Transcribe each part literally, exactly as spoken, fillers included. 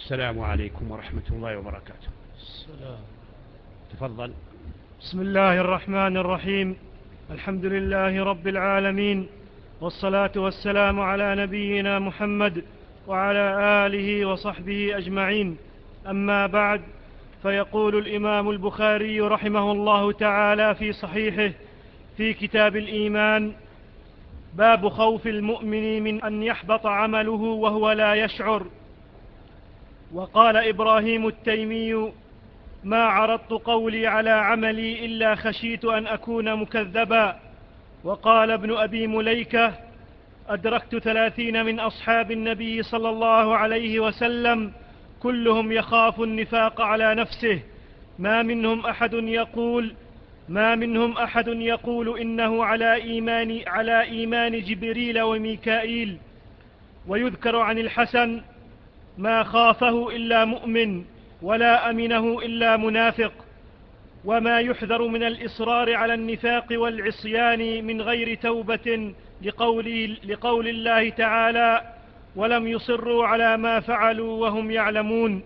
السلام عليكم ورحمة الله وبركاته. السلام. تفضل. بسم الله الرحمن الرحيم. الحمد لله رب العالمين، والصلاة والسلام على نبينا محمد وعلى آله وصحبه أجمعين. أما بعد، فيقول الإمام البخاري رحمه الله تعالى في صحيحه في كتاب الإيمان: باب خوف المؤمن من أن يحبط عمله وهو لا يشعر. وقال إبراهيم التيمي: ما عرضت قولي على عملي إلا خشيت أن أكون مكذبا. وقال ابن أبي مليكة: أدركت ثلاثين من أصحاب النبي صلى الله عليه وسلم كلهم يخاف النفاق على نفسه، ما منهم أحد يقول ما منهم أحد يقول إنه على إيمان, على إيمان جبريل وميكائيل. ويذكر عن الحسن: ما خافه إلا مؤمن ولا أمنه إلا منافق. وما يحذر من الإصرار على النفاق والعصيان من غير توبة لقول, لقول الله تعالى: ولم يصروا على ما فعلوا وهم يعلمون.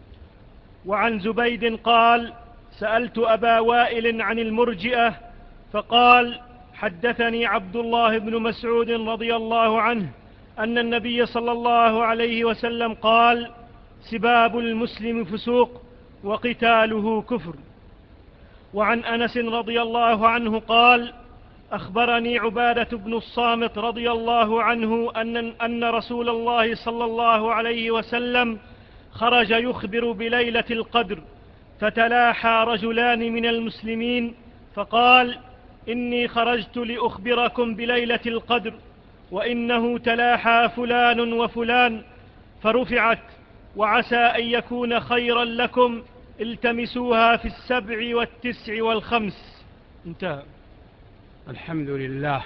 وعن زبيد قال: سألت أبا وائل عن المرجئة فقال: حدثني عبد الله بن مسعود رضي الله عنه أن النبي صلى الله عليه وسلم قال: سباب المسلم فسوق وقتاله كفر. وعن أنس رضي الله عنه قال: أخبرني عبادة بن الصامت رضي الله عنه أن, أن رسول الله صلى الله عليه وسلم خرج يخبر بليلة القدر، فتلاحى رجلان من المسلمين فقال: إني خرجت لأخبركم بليلة القدر، وإنه تلاحى فلان وفلان. فرفعت: وعسى أن يكون خيرا لكم، التمسوها في السبع والتسع والخمس. انتهى. الحمد لله،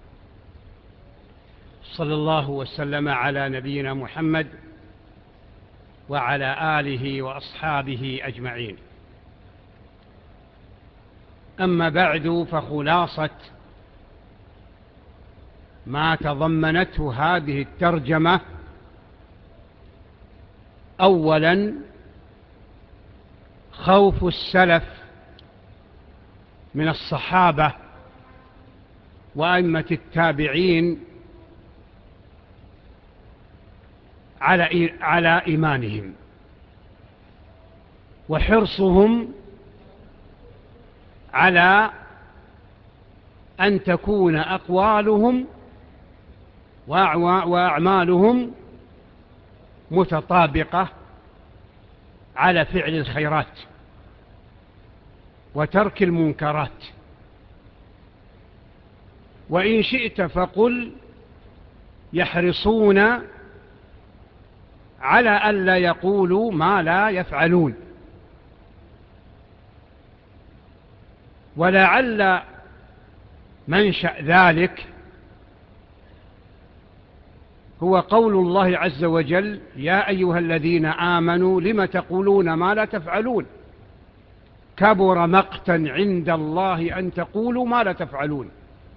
صلى الله وسلم على نبينا محمد وعلى آله وأصحابه أجمعين. أما بعد، فخلاصة ما تضمنته هذه الترجمة: أولا، خوف السلف من الصحابة وأئمة التابعين على على إيمانهم، وحرصهم على أن تكون أقوالهم وأعمالهم متطابقة على فعل الخيرات وترك المنكرات. وإن شئت فقل: يحرصون على ألا يقولوا ما لا يفعلون. ولعل منشأ ذلك هو قول الله عز وجل: يا أيها الذين آمنوا لم تقولون ما لا تفعلون، كبر مقتا عند الله أن تقولوا ما لا تفعلون.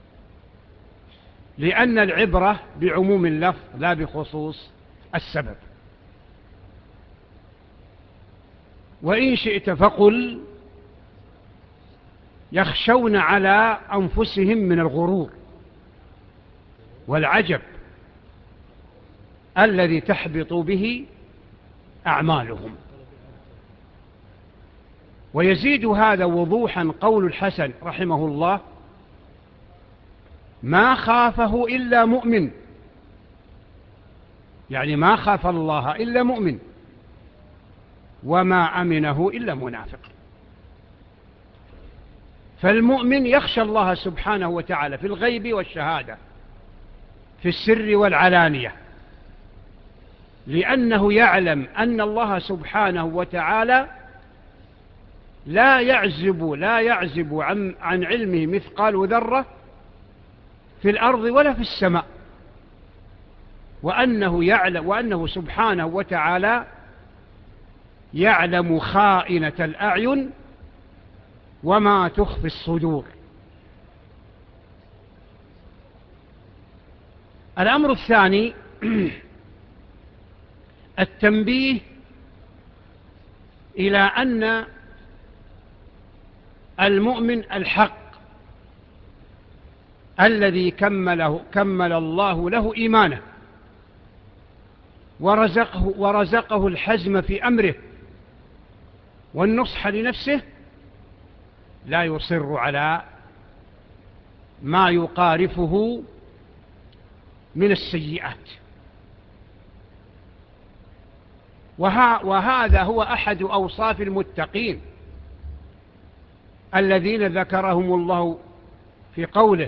لأن العبرة بعموم اللفظ لا بخصوص السبب. وإن شئت فقل: يخشون على أنفسهم من الغرور والعجب الذي تحبط به أعمالهم. ويزيد هذا وضوحا قول الحسن رحمه الله: ما خافه إلا مؤمن، يعني ما خاف الله إلا مؤمن، وما أمنه إلا منافق. فالمؤمن يخشى الله سبحانه وتعالى في الغيب والشهادة، في السر والعلانية، لأنه يعلم أن الله سبحانه وتعالى لا يعزب لا يعزب عن, عن علمه مثقال ذرة في الأرض ولا في السماء، وأنه يعلم وأنه سبحانه وتعالى يعلم خائنة الأعين وما تخفي الصدور. الأمر الثاني: التنبيه إلى أن المؤمن الحق الذي كمله كمل الله له إيمانه ورزقه, ورزقه الحزم في أمره والنصح لنفسه لا يصر على ما يقارفه من السيئات. وهذا هو أحد أوصاف المتقين الذين ذكرهم الله في قوله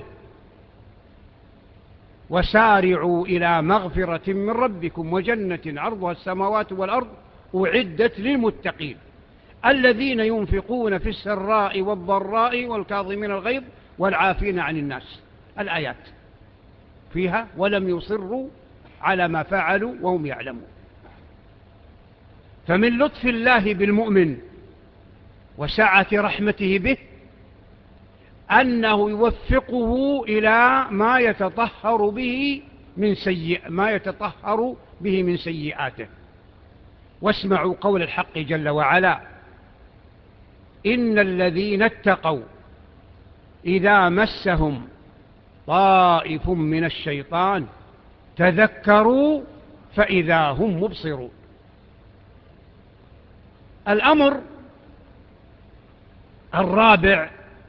وسارعوا إلى مغفرة من ربكم وجنة عرضها السماوات والأرض أعدت للمتقين الذين ينفقون في السراء والضراء والكاظمين الغيظ والعافين عن الناس. الآيات فيها ولم يصروا على ما فعلوا وهم يعلمون. فمن لطف الله بالمؤمن وسعة رحمته به أنه يوفقه إلى ما يتطهر به من سيئ ما يتطهر به من سيئاته. واسمعوا قول الحق جل وعلا إن الذين اتقوا إذا مسهم طائف من الشيطان تذكروا فإذا هم مبصرون. الأمر الرابع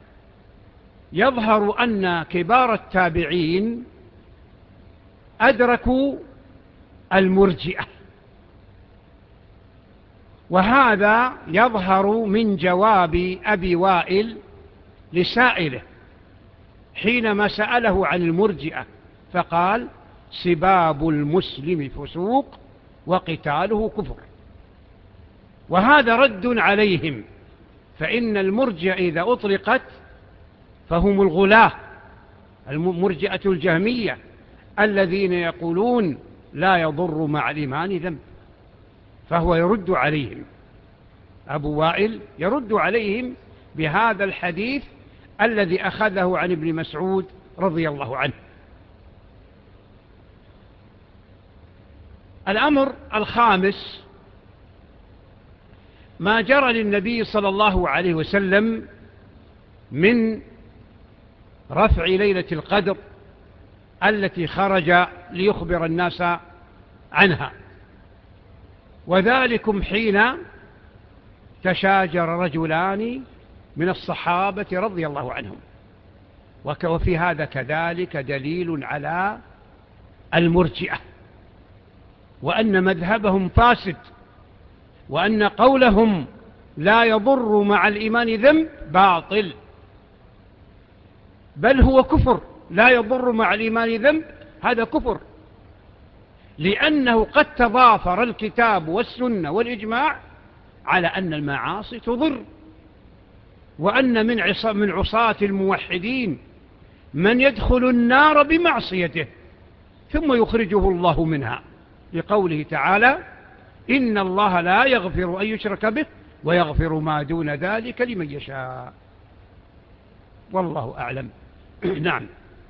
يظهر أن كبار التابعين أدركوا المرجئة، وهذا يظهر من جواب أبي وائل لسائله حينما سأله عن المرجئة فقال سباب المسلم فسوق وقتاله كفر. وهذا رد عليهم، فإن المرجئة إذا أطلقت فهم الغلاة المرجئة الجهمية الذين يقولون لا يضر مع الإيمان ذنب. فهو يرد عليهم، أبو وائل يرد عليهم بهذا الحديث الذي أخذه عن ابن مسعود رضي الله عنه. الأمر الخامس ما جرى للنبي صلى الله عليه وسلم من رفع ليلة القدر التي خرج ليخبر الناس عنها، وذلكم حين تشاجر رجلان من الصحابة رضي الله عنهم. وفي هذا كذلك دليل على المرجئة وأن مذهبهم فاسد، وأن قولهم لا يضر مع الإيمان ذنب باطل، بل هو كفر. لا يضر مع الإيمان ذنب هذا كفر، لأنه قد تضافر الكتاب والسنة والإجماع على أن المعاصي تضر، وأن من من عصاة الموحدين من يدخل النار بمعصيته ثم يخرجه الله منها، لقوله تعالى إن الله لا يغفر أن يشرك به ويغفر ما دون ذلك لمن يشاء. والله أعلم. نعم.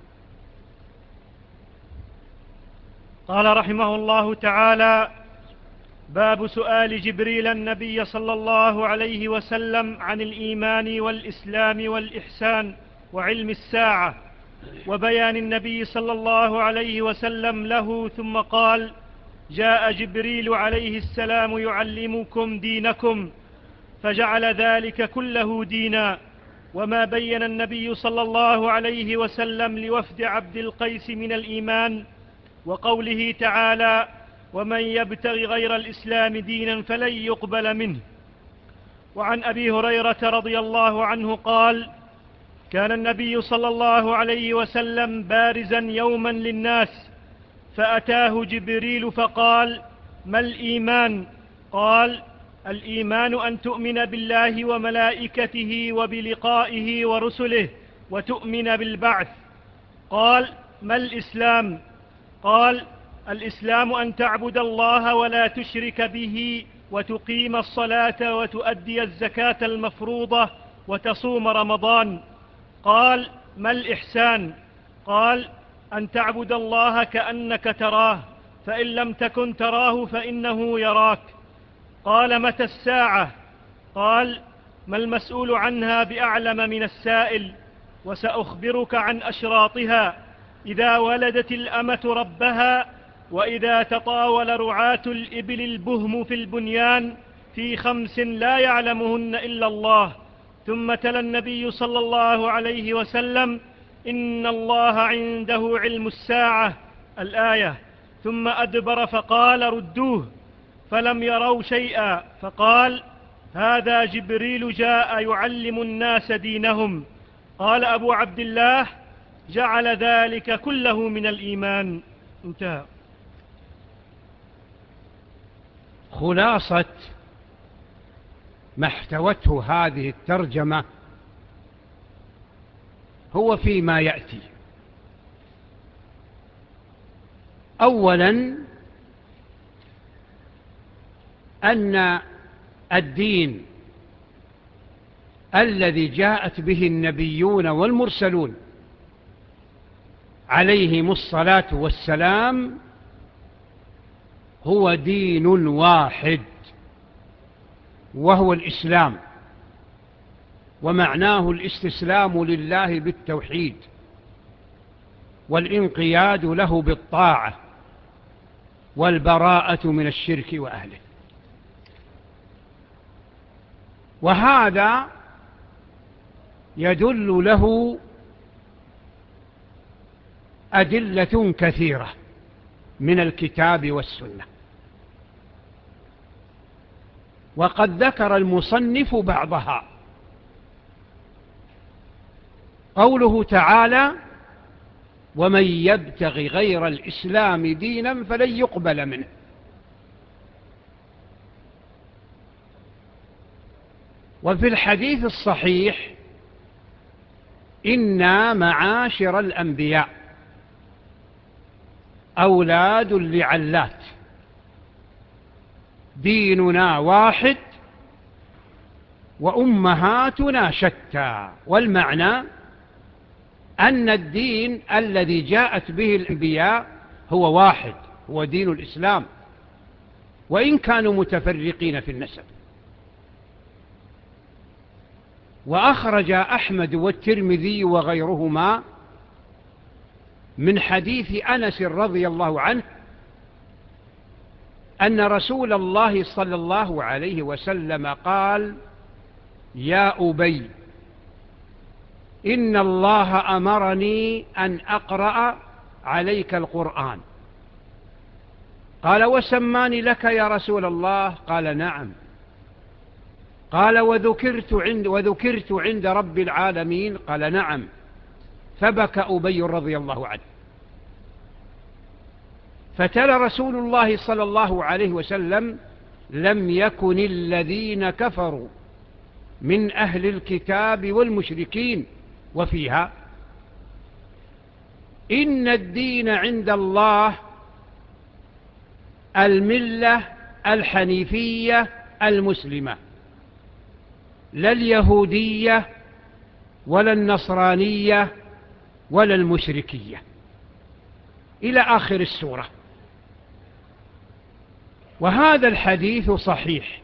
قال رحمه الله تعالى باب سؤال جبريل النبي صلى الله عليه وسلم عن الإيمان والإسلام والإحسان وعلم الساعة، وبيان النبي صلى الله عليه وسلم له، ثم قال جاء جبريل عليه السلام يعلمكم دينكم، فجعل ذلك كله دينا. وما بين النبي صلى الله عليه وسلم لوفد عبد القيس من الإيمان، وقوله تعالى ومن يبتغ غير الإسلام دينا فلن يقبل منه. وعن أبي هريرة رضي الله عنه قال كان النبي صلى الله عليه وسلم بارزا يوما للناس، فأتاه جبريل فقال ما الإيمان؟ قال الإيمان أن تؤمن بالله وملائكته وبلقائه ورسله وتؤمن بالبعث. قال ما الإسلام؟ قال الإسلام أن تعبد الله ولا تشرك به وتقيم الصلاة وتؤدي الزكاة المفروضة وتصوم رمضان. قال ما الإحسان؟ قال أن تعبد الله كأنك تراه، فإن لم تكن تراه فإنه يراك. قال متى الساعة؟ قال: ما المسؤول عنها بأعلم من السائل، وسأخبرك عن أشراطها: إذا ولدت الأمة ربها، وإذا تطاول رعاة الإبل البهم في البنيان، في خمس لا يعلمهن إلا الله. ثم تلا النبي صلى الله عليه وسلم: إن الله عنده علم الساعة، الآية. ثم أدبر فقال: ردوه. فلم يروا شيئا، فقال: هذا جبريل جاء يعلم الناس دينهم. قال أبو عبد الله: جعل ذلك كله من الإيمان. انتهى. خلاصة ما احتوته هذه الترجمة هو فيما يأتي. أولا، أن الدين الذي جاءت به النبيون والمرسلون عليهم الصلاة والسلام هو دين واحد، وهو الإسلام، ومعناه الاستسلام لله بالتوحيد والانقياد له بالطاعة والبراءة من الشرك وأهله. وهذا يدل له أدلة كثيرة من الكتاب والسنة، وقد ذكر المصنف بعضها. قوله تعالى: ومن يبتغ غير الإسلام دينا فلن يقبل منه. وفي الحديث الصحيح: إنا معاشر الأنبياء أولاد لعلات، ديننا واحد وأمهاتنا شتى. والمعنى أن الدين الذي جاءت به الأنبياء هو واحد، هو دين الإسلام، وإن كانوا متفرقين في النسب. وأخرج أحمد والترمذي وغيرهما من حديث أنس رضي الله عنه أن رسول الله صلى الله عليه وسلم قال: يا أبي، إن الله أمرني أن أقرأ عليك القرآن. قال: وسماني لك يا رسول الله؟ قال: نعم. قال: وذكرت عند, وذكرت عند رب العالمين؟ قال: نعم. فبكى أبي رضي الله عنه. فتلا رسول الله صلى الله عليه وسلم: لم يكن الذين كفروا من أهل الكتاب والمشركين، وفيها: إن الدين عند الله الملة الحنيفية المسلمة، لا اليهودية ولا النصرانية ولا المشركية، إلى آخر السورة. وهذا الحديث صحيح.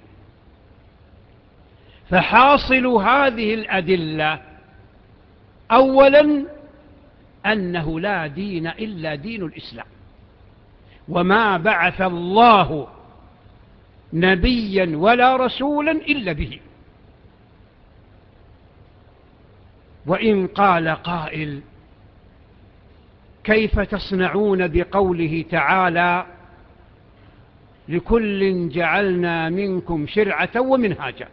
فحاصل هذه الأدلة: أولا، أنه لا دين إلا دين الإسلام، وما بعث الله نبيا ولا رسولا إلا به. وإن قال قائل: كيف تصنعون بقوله تعالى: لكل جعلنا منكم شرعة ومنهاجا؟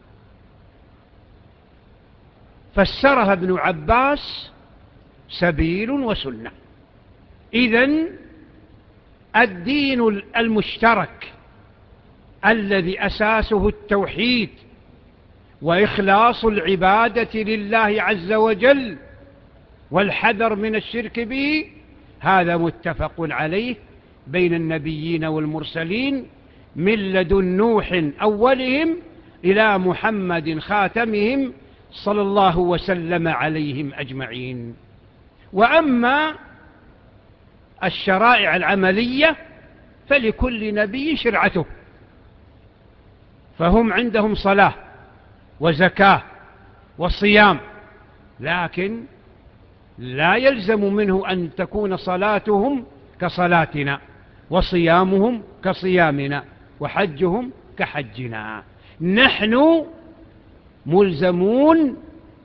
فسرها ابن عباس: سبيل وسنة. إذن الدين المشترك الذي أساسه التوحيد وإخلاص العبادة لله عز وجل والحذر من الشرك به، هذا متفق عليه بين النبيين والمرسلين من لدن نوح أولهم إلى محمد خاتمهم صلى الله وسلم عليهم أجمعين. وأما الشرائع العملية فلكل نبي شرعته، فهم عندهم صلاة وزكاة وصيام، لكن لا يلزم منه أن تكون صلاتهم كصلاتنا وصيامهم كصيامنا وحجهم كحجنا. نحن ملزمون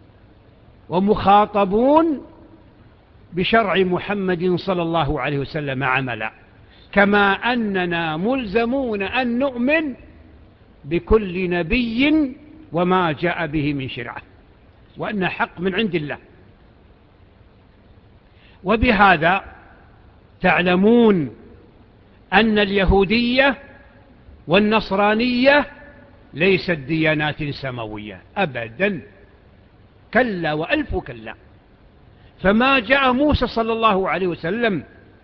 ومخاطبون بشرع محمد صلى الله عليه وسلم عملا، كما أننا ملزمون أن نؤمن بكل نبي وما جاء به من شرعه، وأن حق من عند الله. وبهذا تعلمون أن اليهودية والنصرانية ليست ديانات سماوية أبدا، كلا وألف كلا. فما جاء موسى صلى الله عليه وسلم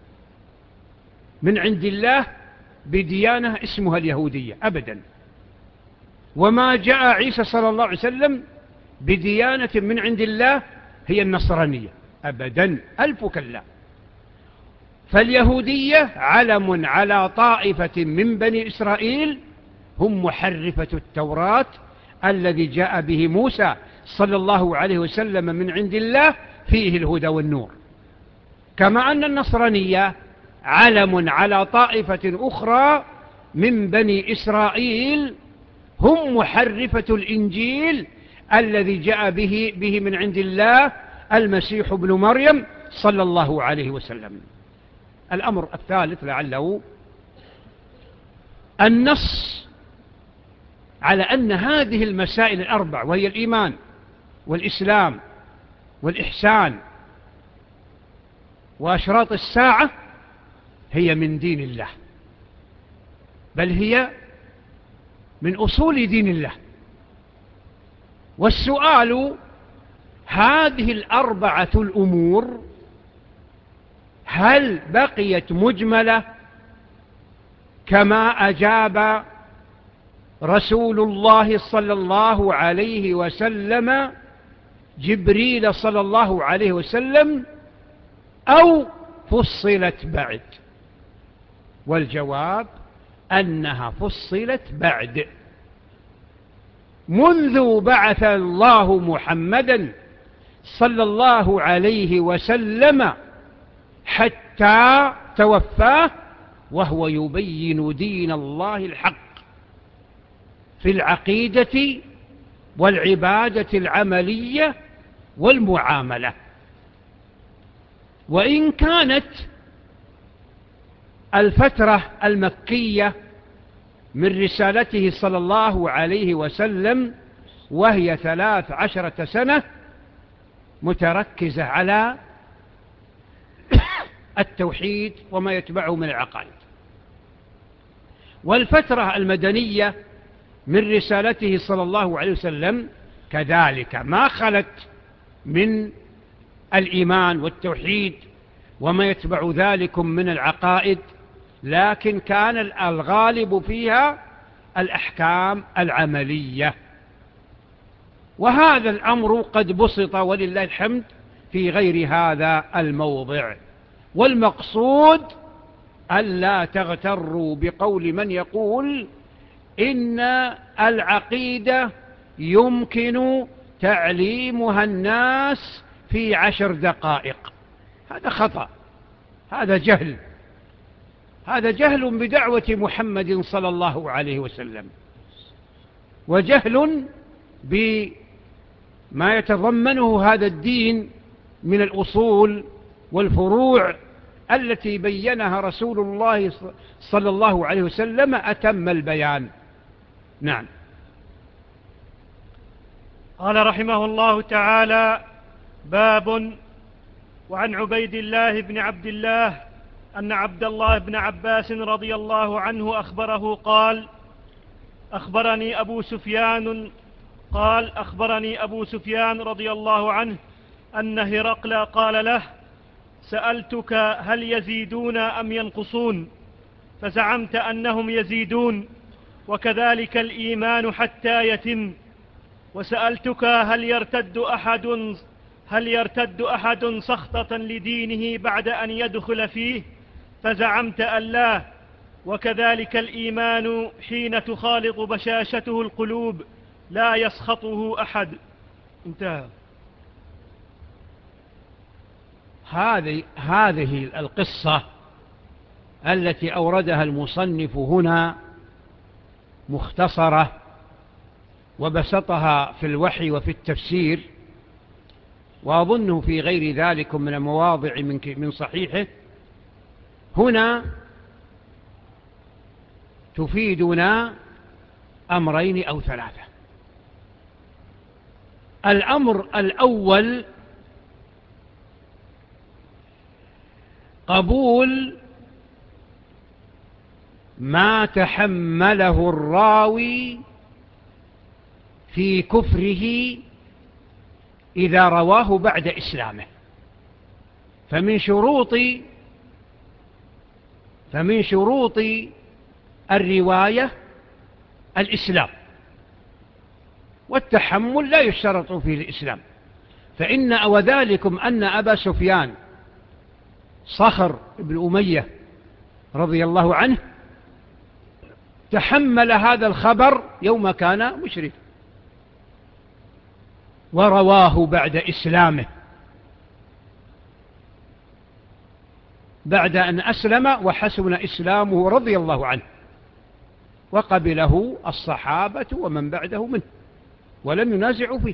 من عند الله بديانة اسمها اليهودية أبدا، وما جاء عيسى صلى الله عليه وسلم بديانة من عند الله هي النصرانية أبدا، ألف كلا. فاليهودية علم على طائفة من بني إسرائيل هم محرفة التوراة الذي جاء به موسى صلى الله عليه وسلم من عند الله فيه الهدى والنور، كما أن النصرانية علم على طائفة أخرى من بني إسرائيل هم محرفة الإنجيل الذي جاء به, به من عند الله المسيح ابن مريم صلى الله عليه وسلم. الأمر الثالث لعله النص على أن هذه المسائل الأربع، وهي الإيمان والإسلام والإحسان وأشراط الساعة، هي من دين الله، بل هي من أصول دين الله. والسؤال: هذه الأربعة الأمور هل بقيت مجملة كما أجاب رسول الله صلى الله عليه وسلم جبريل صلى الله عليه وسلم، أو فصلت بعد؟ والجواب أنها فصلت بعد. منذ بعث الله محمدا صلى الله عليه وسلم حتى توفاه وهو يبين دين الله الحق في العقيدة والعبادة العملية والمعاملة. وإن كانت الفترة المكية من رسالته صلى الله عليه وسلم وهي ثلاث عشرة سنة متركزة على التوحيد وما يتبعه من العقائد، والفترة المدنية من رسالته صلى الله عليه وسلم كذلك ما خلت من الإيمان والتوحيد وما يتبع ذلك من العقائد، لكن كان الغالب فيها الأحكام العملية. وهذا الأمر قد بسط ولله الحمد في غير هذا الموضع. والمقصود ألا تغتروا بقول من يقول إن العقيدة يمكن تعليمها الناس في عشر دقائق. هذا خطأ، هذا جهل، هذا جهل بدعوة محمد صلى الله عليه وسلم، وجهل بما يتضمنه هذا الدين من الأصول والفروع التي بينها رسول الله صلى الله عليه وسلم أتم البيان. نعم. قال رحمه الله تعالى: باب. وعن عبيد الله بن عبد الله أن عبد الله بن عباس رضي الله عنه أخبره قال: أخبرني أبو سفيان قال أخبرني أبو سفيان رضي الله عنه أن هرقل قال له: سألتك هل يزيدون أم ينقصون؟ فزعمت أنهم يزيدون، وكذلك الإيمان حتى يتم. وسألتك هل يرتد أحد هل يرتد أحد سخطة لدينه بعد أن يدخل فيه؟ فزعمت أن لا، وكذلك الإيمان حين تخالط بشاشته القلوب لا يسخطه أحد. انتهى. هذه هذه القصة التي أوردها المصنف هنا مختصرة وبسطها في الوحي وفي التفسير، وأظنه في غير ذلك من المواضع من صحيحه، هنا تفيدنا أمرين أو ثلاثة. الأمر الأول قبول ما تحمله الراوي في كفره إذا رواه بعد إسلامه. فمن شروط فمن شروط الرواية الإسلام، والتحمل لا يشترط فيه الإسلام. فإن وذلكم أن أبا سفيان صخر بن أمية رضي الله عنه تحمل هذا الخبر يوم كان مشرك ورواه بعد إسلامه، بعد أن أسلم وحسن إسلامه رضي الله عنه، وقبله الصحابة ومن بعده منه ولم ينازعوا فيه.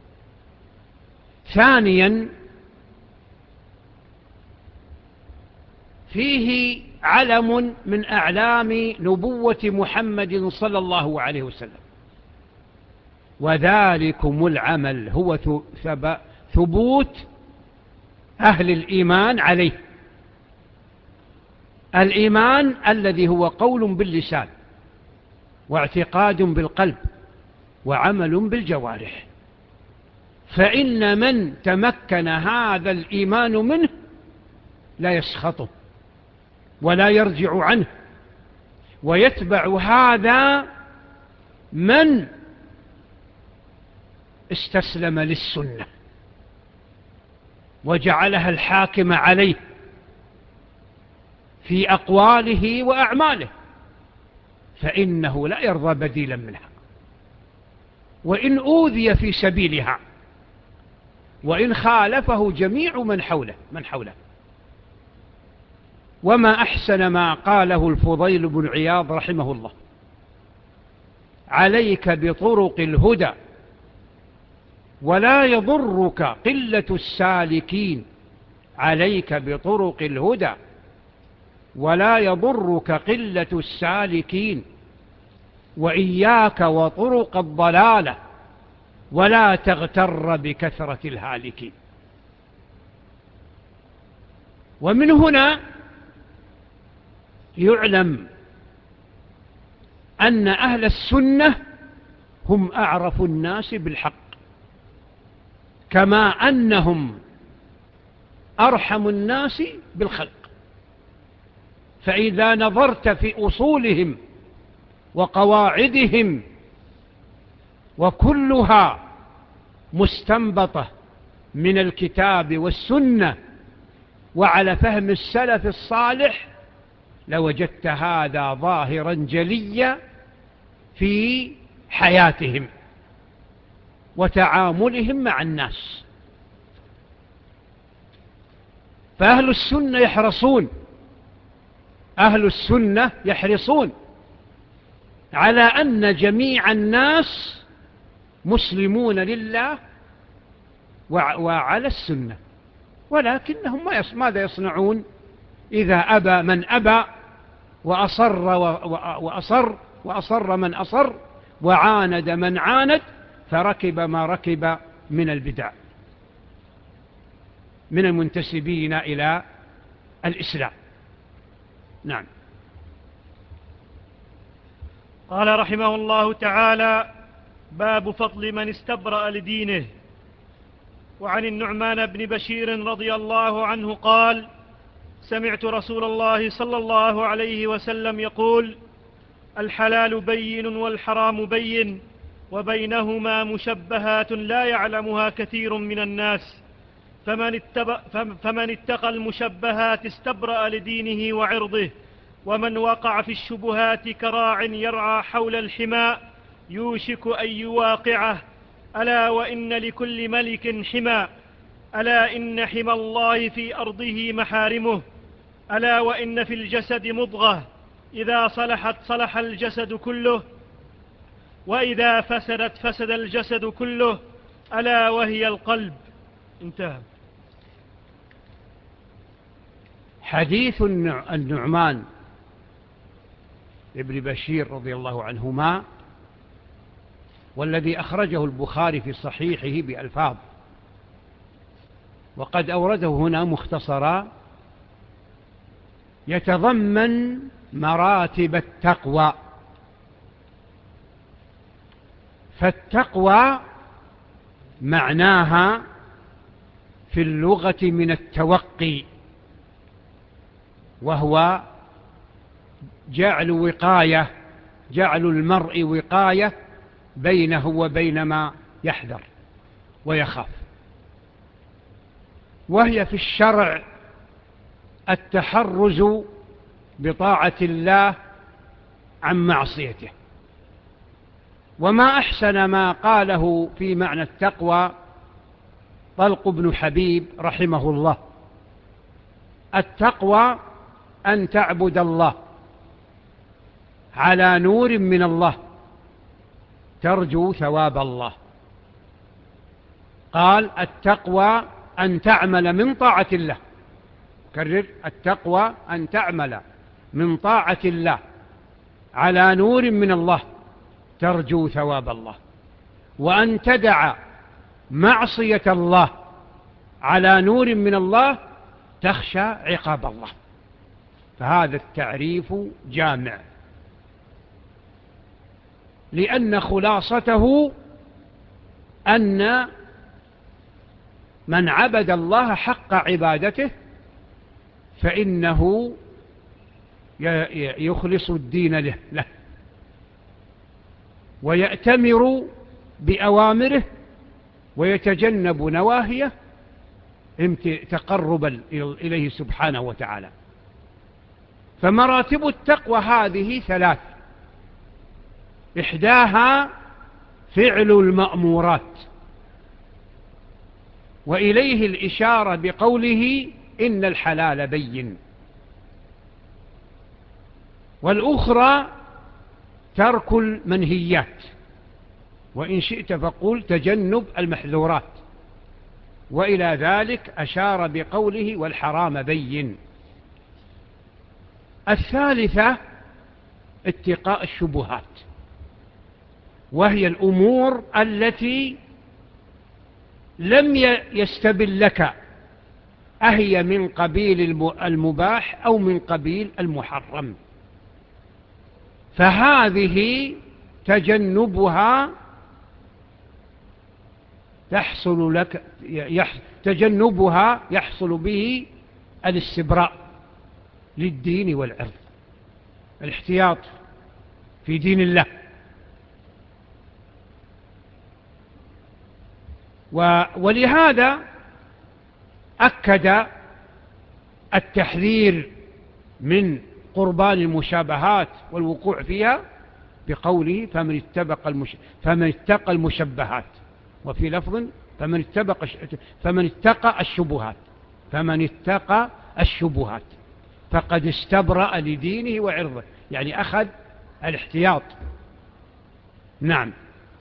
ثانيا فيه علم من أعلام نبوة محمد صلى الله عليه وسلم، وذلكم العمل هو ثبوت أهل الإيمان عليه. الإيمان الذي هو قول باللسان واعتقاد بالقلب وعمل بالجوارح. فإن من تمكن هذا الإيمان منه لا يسخطه ولا يرجع عنه، ويتبع هذا من استسلم للسنة وجعلها الحاكم عليه في أقواله وأعماله، فإنه لا يرضى بديلا منها، وإن أوذي في سبيلها، وإن خالفه جميع من حوله من حوله. وما أحسن ما قاله الفضيل بن عياض رحمه الله: عليك بطرق الهدى ولا يضرك قلة السالكين. عليك بطرق الهدى ولا يضرك قلة السالكين، وإياك وطرق الضلالة ولا تغتر بكثرة الهالكين. ومن هنا يعلم أن أهل السنة هم أعرف الناس بالحق، كما أنهم أرحم الناس بالخلق. فإذا نظرت في أصولهم وقواعدهم وكلها مستنبطة من الكتاب والسنة وعلى فهم السلف الصالح، لوجدت هذا ظاهرا جليا في حياتهم وتعاملهم مع الناس. فأهل السنة يحرصون أهل السنة يحرصون على أن جميع الناس مسلمون لله وعلى السنة، ولكنهم ماذا يصنعون إذا أبى من أبى وأصر وأصر وأصر من أصر وعاند من عاند، فركب ما ركب من البدع من المنتسبين إلى الإسلام. نعم. قال رحمه الله تعالى: باب فضل من استبرأ لدينه. وعن النعمان بن بشير رضي الله عنه قال: سمعت رسول الله صلى الله عليه وسلم يقول: الحلال بين والحرام بين وبينهما مشبهات لا يعلمها كثير من الناس، فمن, فمن اتقى المشبهات استبرأ لدينه وعرضه، ومن وقع في الشبهات كراع يرعى حول الحماء يوشك أن يواقعه. ألا وإن لكل ملك حمى، ألا إن حمى الله في أرضه محارمه. ألا وإن في الجسد مضغة إذا صلحت صلح الجسد كله، وإذا فسدت فسد الجسد كله، ألا وهي القلب. انتهى. حديث النعمان ابن بشير رضي الله عنهما، والذي أخرجه البخاري في صحيحه بألفاظ، وقد أورده هنا مختصرا، يتضمن مراتب التقوى. فالتقوى معناها في اللغة من التوقي، وهو جعل وقاية جعل المرء وقاية بينه وبين ما يحذر ويخاف. وهي في الشرع التحرز بطاعة الله عن معصيته. وما أحسن ما قاله في معنى التقوى طلق بن حبيب رحمه الله: التقوى أن تعبد الله على نور من الله ترجو ثواب الله. قال: التقوى أن تعمل من طاعة الله. كرر: التقوى أن تعمل من طاعة الله على نور من الله ترجو ثواب الله، وأن تدع معصية الله على نور من الله تخشى عقاب الله. فهذا التعريف جامع، لأن خلاصته أن من عبد الله حق عبادته فإنه يخلص الدين له, له ويأتمر بأوامره ويتجنب نواهيه تقربا إليه سبحانه وتعالى. فمراتب التقوى هذه ثلاث: إحداها فعل المأمورات، وإليه الإشارة بقوله: إن الحلال بين. والأخرى ترك المنهيات، وإن شئت فقل تجنب المحذورات، وإلى ذلك أشار بقوله: والحرام بين. الثالثة اتقاء الشبهات، وهي الأمور التي لم يستبن لك أهي من قبيل المباح أو من قبيل المحرم، فهذه تجنبها تحصل لك يح تجنبها يحصل به الاستبراء للدين والعرض، الاحتياط في دين الله. ولهذا أكد التحذير من قربان المشابهات والوقوع فيها بقوله: فمن اتبق المش... فمن اتقى المشبهات، وفي لفظ فمن اتبق فمن اتقى الشبهات فمن اتقى الشبهات فقد استبرأ لدينه وعرضه، يعني أخذ الاحتياط. نعم.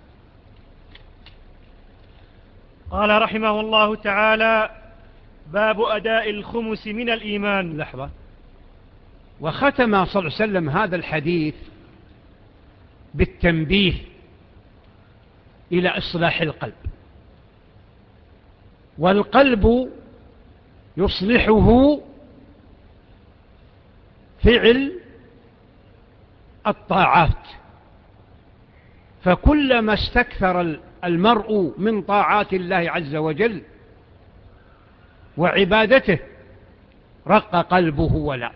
قال رحمه الله تعالى: باب أداء الخمس من الإيمان. لحظة. وختم صلى الله عليه وسلم هذا الحديث بالتنبيه إلى إصلاح القلب، والقلب يصلحه فعل الطاعات، فكلما استكثر المرء من طاعات الله عز وجل وعبادته رق قلبه ولا.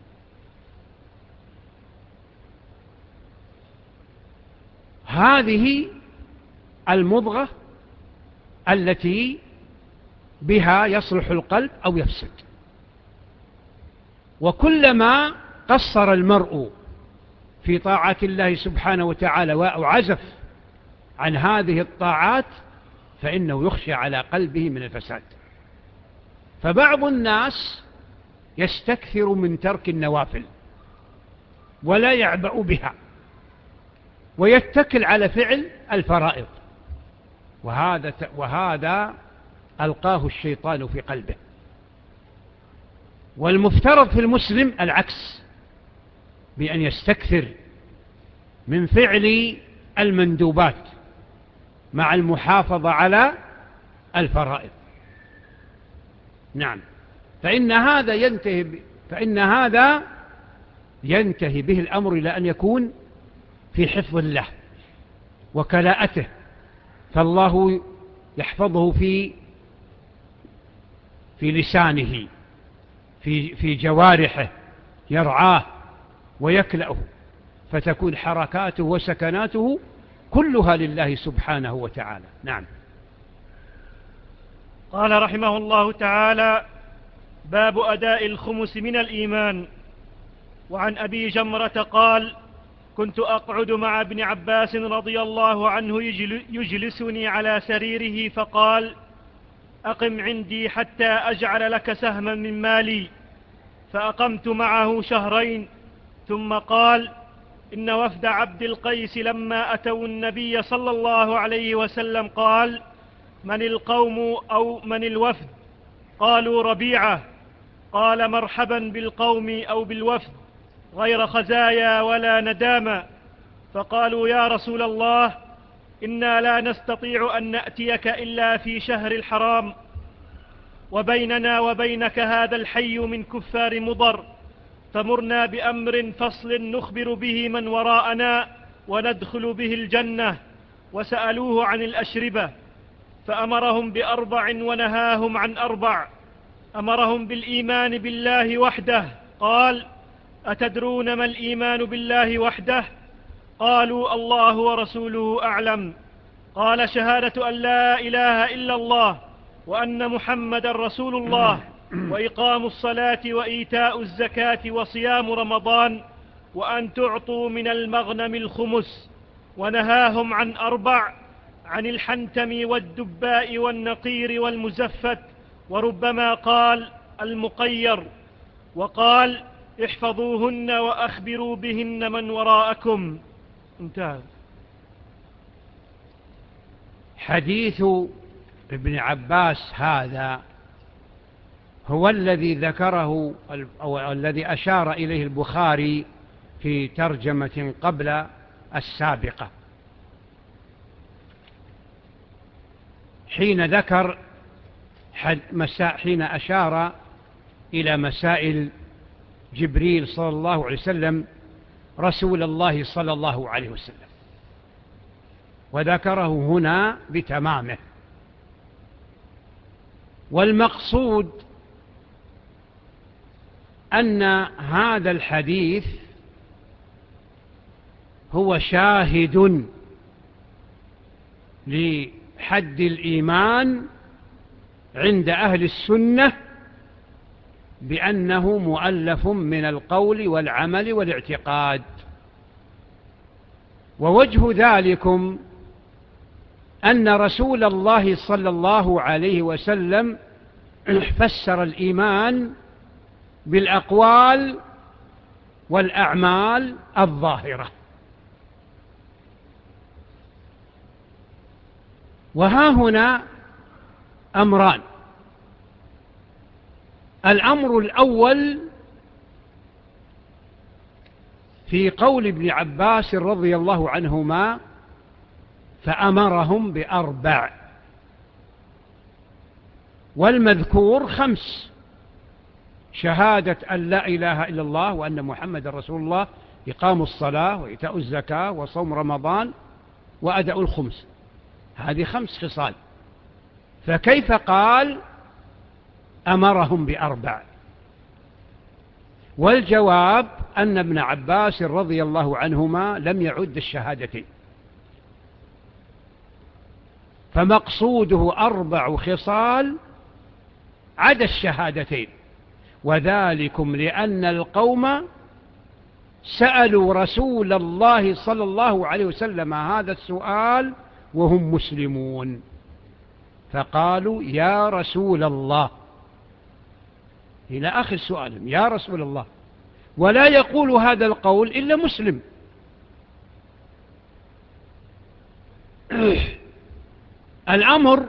هذه المضغة التي بها يصلح القلب أو يفسد، وكلما قصر المرء في طاعة الله سبحانه وتعالى وعزف عن هذه الطاعات فإنه يخشى على قلبه من الفساد. فبعض الناس يستكثر من ترك النوافل ولا يعبأ بها ويتكل على فعل الفرائض، وهذا وهذا ألقاه الشيطان في قلبه. والمفترض في المسلم العكس، بأن يستكثر من فعل المندوبات مع المحافظة على الفرائض. نعم، فإن هذا ينتهي فإن هذا ينتهي به الأمر إلى أن يكون في حفظ الله وكلاءته، فالله يحفظه في في لسانه، في في جوارحه، يرعاه ويكلأه، فتكون حركاته وسكناته كلها لله سبحانه وتعالى. نعم. قال رحمه الله تعالى: باب أداء الخمس من الإيمان. وعن أبي جمرة قال: كنت أقعد مع ابن عباس رضي الله عنه يجلسني على سريره فقال: أقم عندي حتى أجعل لك سهما من مالي. فأقمت معه شهرين، ثم قال: إن وفد عبد القيس لما أتوا النبي صلى الله عليه وسلم قال: من القوم أو من الوفد؟ قالوا: ربيعة. قال: مرحبا بالقوم أو بالوفد، غير خزايا ولا ندامة. فقالوا: يا رسول الله، إنا لا نستطيع أن نأتيك إلا في شهر الحرام، وبيننا وبينك هذا الحي من كفار مضر، فمرنا بأمر فصل نخبر به من وراءنا وندخل به الجنة. وسألوه عن الأشربة فأمرهم بأربع ونهاهم عن أربع. أمرهم بالإيمان بالله وحده. قال: أتدرون ما الإيمان بالله وحده؟ قالوا: الله ورسوله أعلم. قال: شهادة أن لا إله إلا الله وأن محمد رسول الله، وإقام الصلاة وإيتاء الزكاة وصيام رمضان، وأن تعطوا من المغنم الخمس. ونهاهم عن أربع: عن الحنتم والدباء والنقير والمزفت، وربما قال المقير. وقال: احفظوهن وأخبروا بهن من وراءكم. انتهى. حديث ابن عباس هذا هو الذي ذكره أو الذي أشار إليه البخاري في ترجمة قبل السابقة، حين ذكر حين أشار إلى مسائل جبريل صلى الله عليه وسلم رسول الله صلى الله عليه وسلم، وذكره هنا بتمامه. والمقصود أن هذا الحديث هو شاهد لحد الإيمان عند أهل السنة بأنه مؤلف من القول والعمل والاعتقاد. ووجه ذلكم أن رسول الله صلى الله عليه وسلم فسر الإيمان بالأقوال والأعمال الظاهرة. وها هنا أمران: الأمر الأول في قول ابن عباس رضي الله عنهما: فأمرهم بأربع، والمذكور خمس: شهادة أن لا إله إلا الله وأن محمد رسول الله، إقام الصلاة وإيتاء الزكاة وصوم رمضان وأداء الخمس. هذه خمس خصال، فكيف قال أمرهم بأربع؟ والجواب أن ابن عباس رضي الله عنهما لم يعد الشهادتين، فمقصوده أربع خصال عدا الشهادتين، وذلكم لأن القوم سألوا رسول الله صلى الله عليه وسلم هذا السؤال وهم مسلمون، فقالوا يا رسول الله إلى آخر سؤالهم يا رسول الله، ولا يقول هذا القول إلا مسلم. الأمر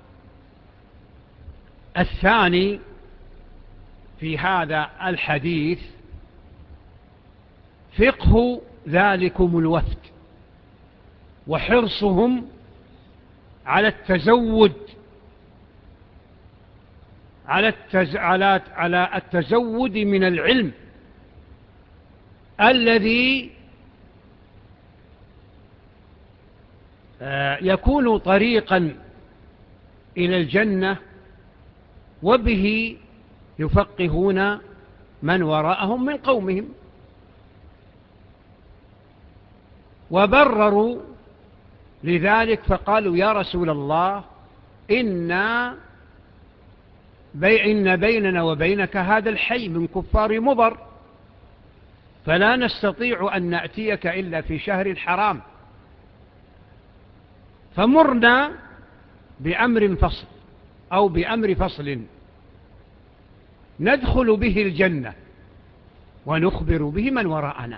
الثاني في هذا الحديث فقه ذلكم الوفد وحرصهم على التزود على التز... على على التزود من العلم الذي يكون طريقا إلى الجنة، وبه يفقهون من وراءهم من قومهم. وبرروا لذلك فقالوا يا رسول الله إنا بي إن بيننا وبينك هذا الحي من كفار مضر، فلا نستطيع أن نأتيك إلا في شهر الحرام، فمرنا بأمر فصل أو بأمر فصل ندخل به الجنة ونخبر به من وراءنا.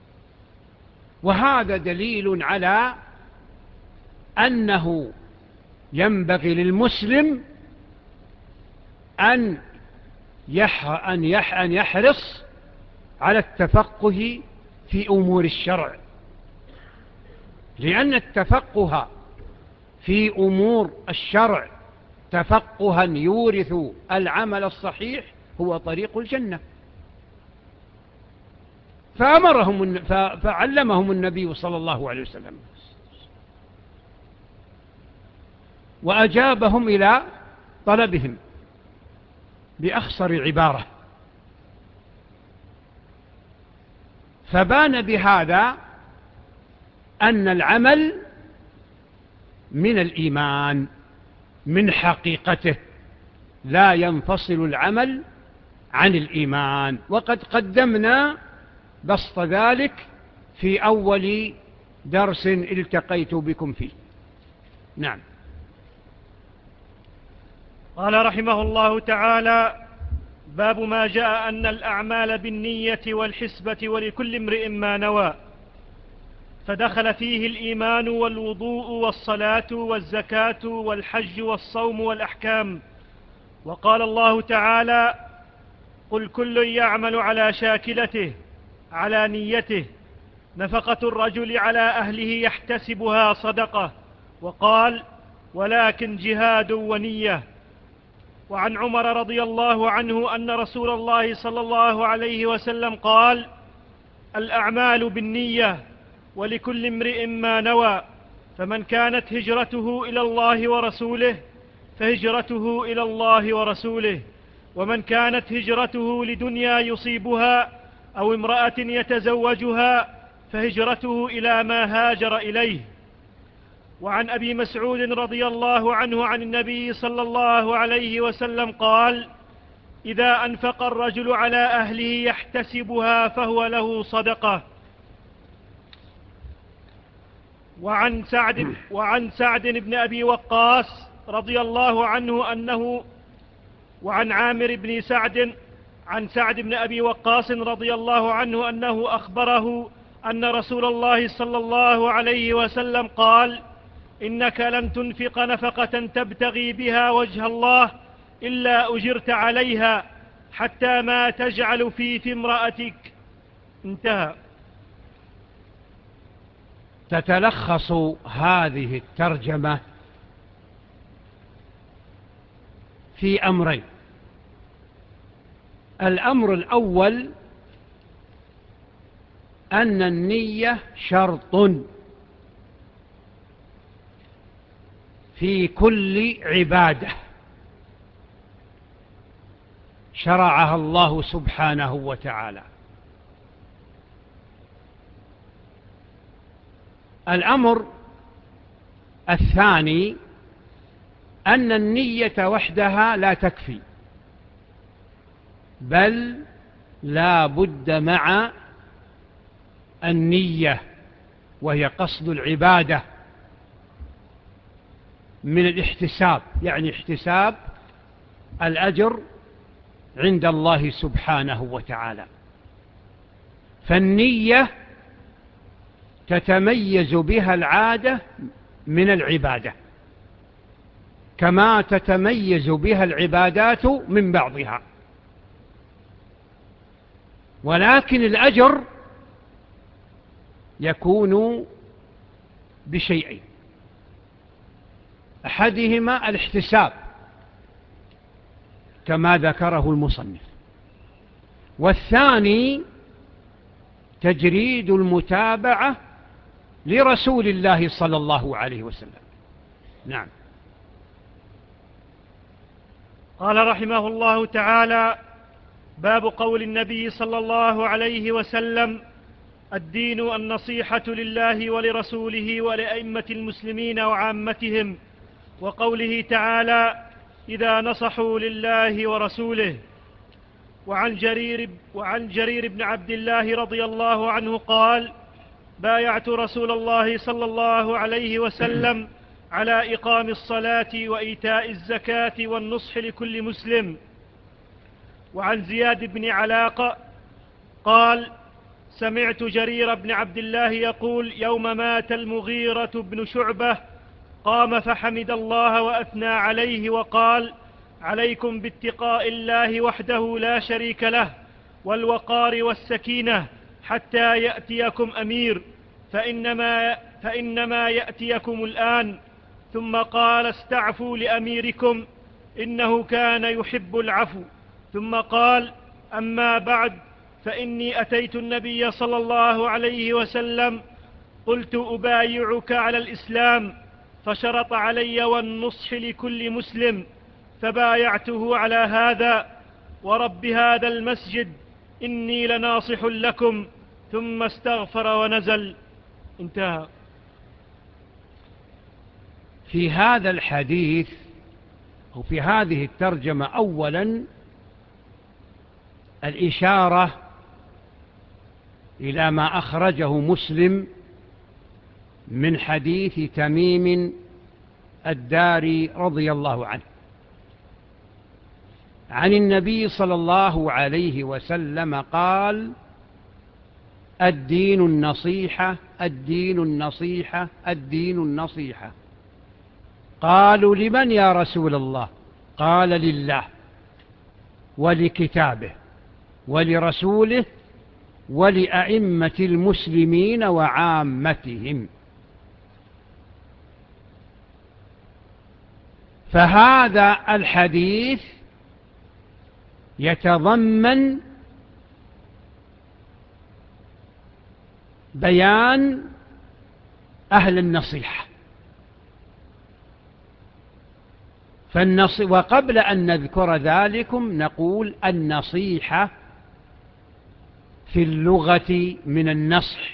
وهذا دليل على أنه ينبغي للمسلم أن أن يحرص على التفقه في أمور الشرع، لأن التفقه في أمور الشرع تفقها يورث العمل الصحيح هو طريق الجنة. فأمرهم فعلمهم النبي صلى الله عليه وسلم وأجابهم إلى طلبهم بأخصر عبارة، فبان بهذا أن العمل من الإيمان من حقيقته، لا ينفصل العمل عن الإيمان، وقد قدمنا بسط ذلك في أول درس التقيت بكم فيه. نعم. قال رحمه الله تعالى: باب ما جاء أن الأعمال بالنية والحسبة ولكل امرئ ما نوى، فدخل فيه الإيمان والوضوء والصلاة والزكاة والحج والصوم والأحكام. وقال الله تعالى: قل كل يعمل على شاكلته على نيته، نفقة الرجل على أهله يحتسبها صدقة. وقال: ولكن جهاد ونية. وعن عمر رضي الله عنه أن رسول الله صلى الله عليه وسلم قال: الأعمال بالنية ولكل امرئ ما نوى، فمن كانت هجرته إلى الله ورسوله فهجرته إلى الله ورسوله، ومن كانت هجرته لدنيا يصيبها أو امرأة يتزوجها فهجرته إلى ما هاجر إليه. وعن أبي مسعود رضي الله عنه عن النبي صلى الله عليه وسلم قال: إذا أنفق الرجل على أهله يحتسبها فهو له صدقة. وعن سعد, وعن سعد بن أبي وقاص رضي الله عنه أنه وعن عامر بن سعد عن سعد بن أبي وقاص رضي الله عنه أنه أخبره أن رسول الله صلى الله عليه وسلم قال: إنك لن تنفق نفقة تبتغي بها وجه الله إلا أجرت عليها حتى ما تجعل في في امرأتك. انتهى. تتلخص هذه الترجمة في أمرين. الأمر الأول أن النية شرط في كل عبادة شرعها الله سبحانه وتعالى. الأمر الثاني أن النية وحدها لا تكفي، بل لا بد مع النية وهي قصد العبادة من الاحتساب، يعني احتساب الأجر عند الله سبحانه وتعالى. فالنية تتميز بها العادة من العبادة كما تتميز بها العبادات من بعضها، ولكن الأجر يكون بشيئين: أحدهما الاحتساب كما ذكره المصنف، والثاني تجريد المتابعة لرسول الله صلى الله عليه وسلم. نعم. قال رحمه الله تعالى: باب قول النبي صلى الله عليه وسلم: الدين النصيحة لله ولرسوله ولأئمة المسلمين وعامتهم، وقوله تعالى: إذا نصحوا لله ورسوله. وعن جرير, وعن جرير بن عبد الله رضي الله عنه قال: بايعت رسول الله صلى الله عليه وسلم على إقام الصلاة وإيتاء الزكاة والنصح لكل مسلم. وعن زياد بن علاقة قال: سمعت جرير بن عبد الله يقول: يوم مات المغيرة بن شعبة قام فحمد الله وأثنى عليه وقال: عليكم باتقاء الله وحده لا شريك له والوقار والسكينة حتى يأتيكم أمير، فإنما, فإنما يأتيكم الآن. ثم قال: استعفوا لأميركم إنه كان يحب العفو. ثم قال: أما بعد، فإني أتيت النبي صلى الله عليه وسلم قلت: أبايعك على الإسلام، فشرط علي والنصح لكل مسلم، فبايعته على هذا، ورب هذا المسجد إني لناصح لكم. ثم استغفر ونزل. انتهى. في هذا الحديث أو في هذه الترجمة أولا الإشارة إلى ما أخرجه مسلم من حديث تميم الداري رضي الله عنه عن النبي صلى الله عليه وسلم قال: الدين النصيحة، الدين النصيحة، الدين النصيحة. قالوا: لمن يا رسول الله؟ قال: لله ولكتابه ولرسوله ولأئمة المسلمين وعامتهم. فهذا الحديث يتضمن بيان أهل النصيحة. فالنص... وقبل أن نذكر ذلكم نقول: النصيحة في اللغة من النصح،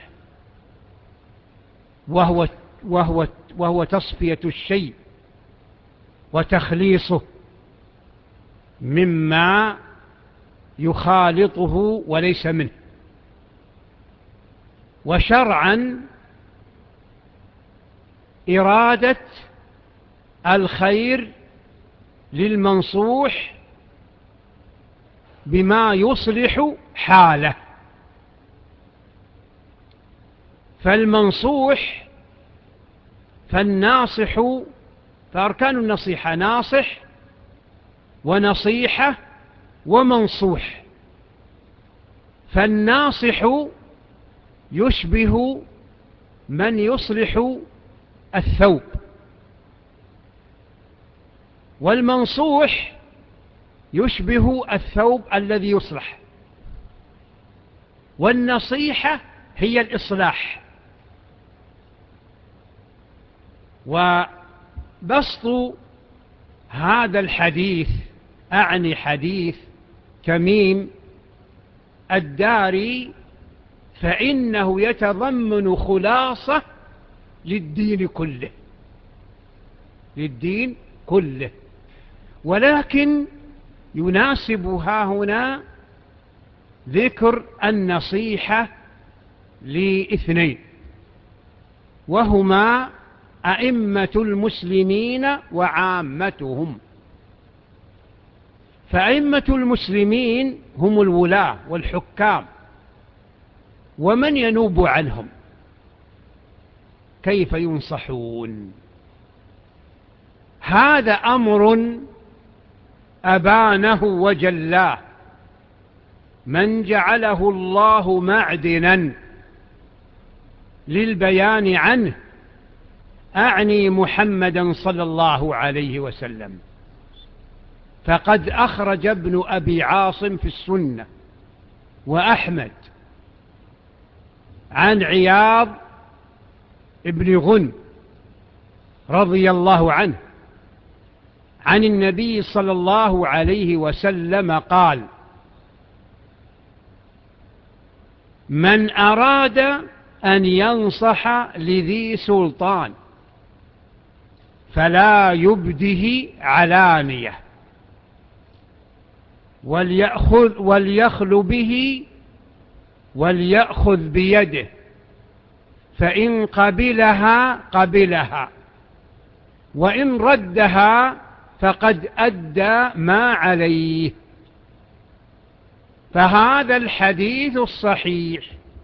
وهو, وهو, وهو تصفية الشيء وتخليصه مما يخالطه وليس منه. وشرعا إرادة الخير للمنصوح بما يصلح حاله. فالمنصوح فالناصح، فأركان النصيحة ناصح ونصيحة ومنصوح. فالناصح يشبه من يصلح الثوب، والمنصوح يشبه الثوب الذي يصلح. والنصيحة هي الإصلاح. وبسط هذا الحديث، أعني حديث تميم الداري، فإنه يتضمن خلاصة للدين كله، للدين كله. ولكن يناسب ها هنا ذكر النصيحة لاثنين، وهما أئمة المسلمين وعامتهم. فأئمة المسلمين هم الولاة والحكام، ومن ينوب عنهم كيف ينصحون؟ هذا أمر أبانه وجلاه من جعله الله معدنا للبيان عنه، أعني محمدا صلى الله عليه وسلم. فقد أخرج ابن أبي عاصم في السنة وأحمد عن عياض ابن غن رضي الله عنه عن النبي صلى الله عليه وسلم قال: من أراد أن ينصح لذي سلطان فلا يبده علانية، وليأخذ وليخل به وليأخذ بيده، فإن قبلها قبلها، وإن ردها فقد أدى ما عليه. فهذا الحديث الصحيح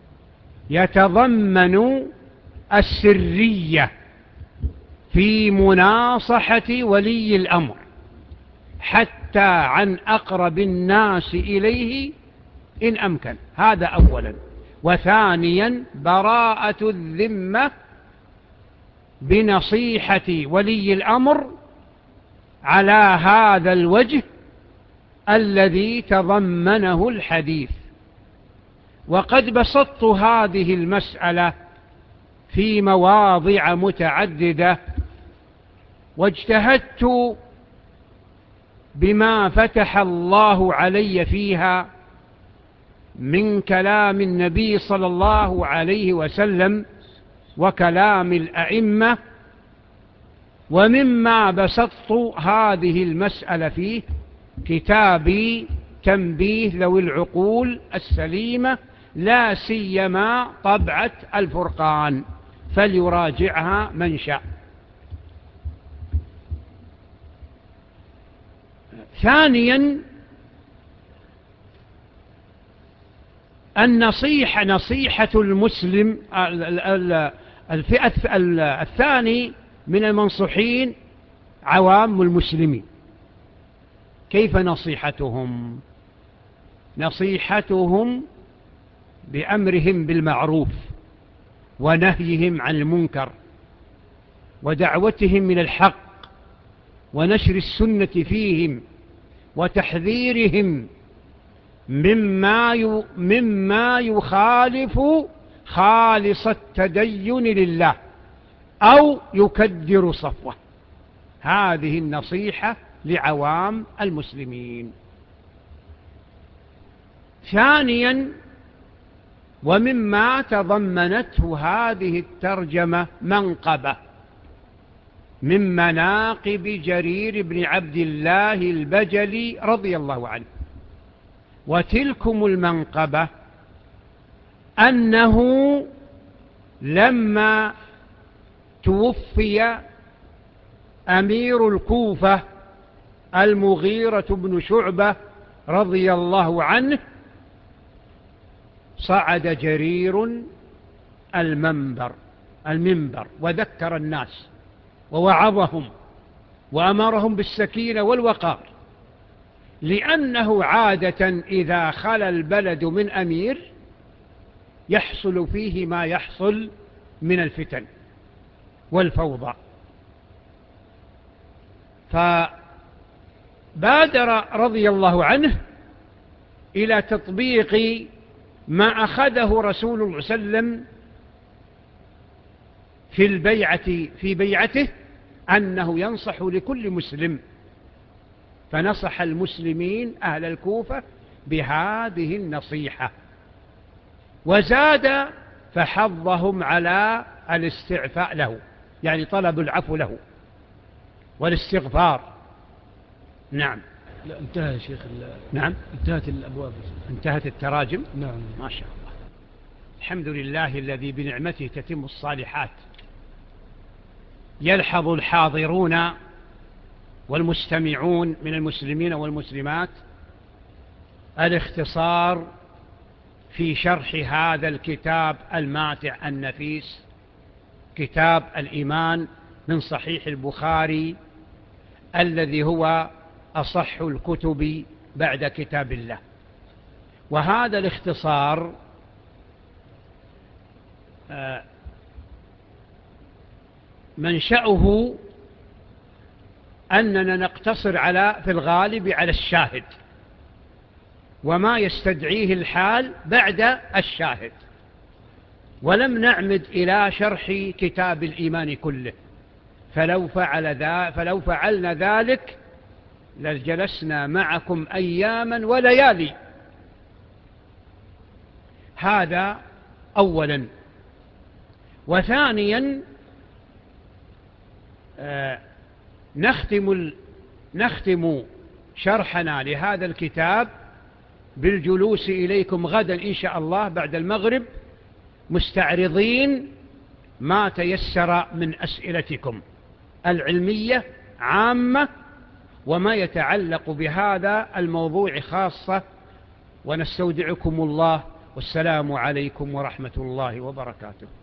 يتضمن السرية في مناصحة ولي الأمر حتى عن أقرب الناس إليه إن أمكن. هذا أولا. وثانيا براءة الذمة بنصيحة ولي الأمر على هذا الوجه الذي تضمنه الحديث. وقد بسطت هذه المسألة في مواضع متعددة، واجتهدت بما فتح الله علي فيها من كلام النبي صلى الله عليه وسلم وكلام الأئمة. ومما بسطت هذه المسألة فيه كتابي تنبيه ذوي العقول السليمة، لا سيما طبعة الفرقان، فليراجعها من شاء. ثانيا النصيحة، نصيحة المسلم. الفئة الثاني من المنصوحين عوام المسلمين. كيف نصيحتهم؟ نصيحتهم بأمرهم بالمعروف ونهيهم عن المنكر ودعوتهم من الحق ونشر السنة فيهم وتحذيرهم مما مما يخالف خالص التدين لله أو يكدر صفوه. هذه النصيحة لعوام المسلمين. ثانيا ومما تضمنته هذه الترجمة منقبة من مناقب جرير بن عبد الله البجلي رضي الله عنه. وتلكم المنقبة أنه لما توفي أمير الكوفة المغيرة بن شعبة رضي الله عنه، صعد جرير المنبر المنبر وذكر الناس ووعظهم وأمرهم بالسكينة والوقار، لأنه عادة إذا خلا البلد من أمير يحصل فيه ما يحصل من الفتن والفوضى. فبادر رضي الله عنه إلى تطبيق ما أخذه رسول الله صلى الله عليه وسلم في البيعة في بيعته، أنه ينصح لكل مسلم. فنصح المسلمين أهل الكوفة بهذه النصيحة، وزاد فحضهم على الاستعفاء له، يعني طلب العفو له والاستغفار. نعم. لا انتهى يا شيخ. نعم انتهت الأبواب. انتهت التراجم. نعم ما شاء الله. الحمد لله الذي بنعمته تتم الصالحات، يلحظ الحاضرون والمستمعون من المسلمين والمسلمات الاختصار في شرح هذا الكتاب الماتع النفيس، كتاب الإيمان من صحيح البخاري الذي هو أصح الكتب بعد كتاب الله. وهذا الاختصار منشأه أننا نقتصر على في الغالب على الشاهد وما يستدعيه الحال بعد الشاهد، ولم نعمد إلى شرح كتاب الإيمان كله، فلو فعل ذا فلو فعلنا ذلك لجلسنا معكم أياما وليالي. هذا أولا. وثانيا آه نختم نختم شرحنا لهذا الكتاب بالجلوس إليكم غدا إن شاء الله بعد المغرب مستعرضين ما تيسر من أسئلتكم العلمية عامة وما يتعلق بهذا الموضوع خاصة. ونستودعكم الله، والسلام عليكم ورحمة الله وبركاته.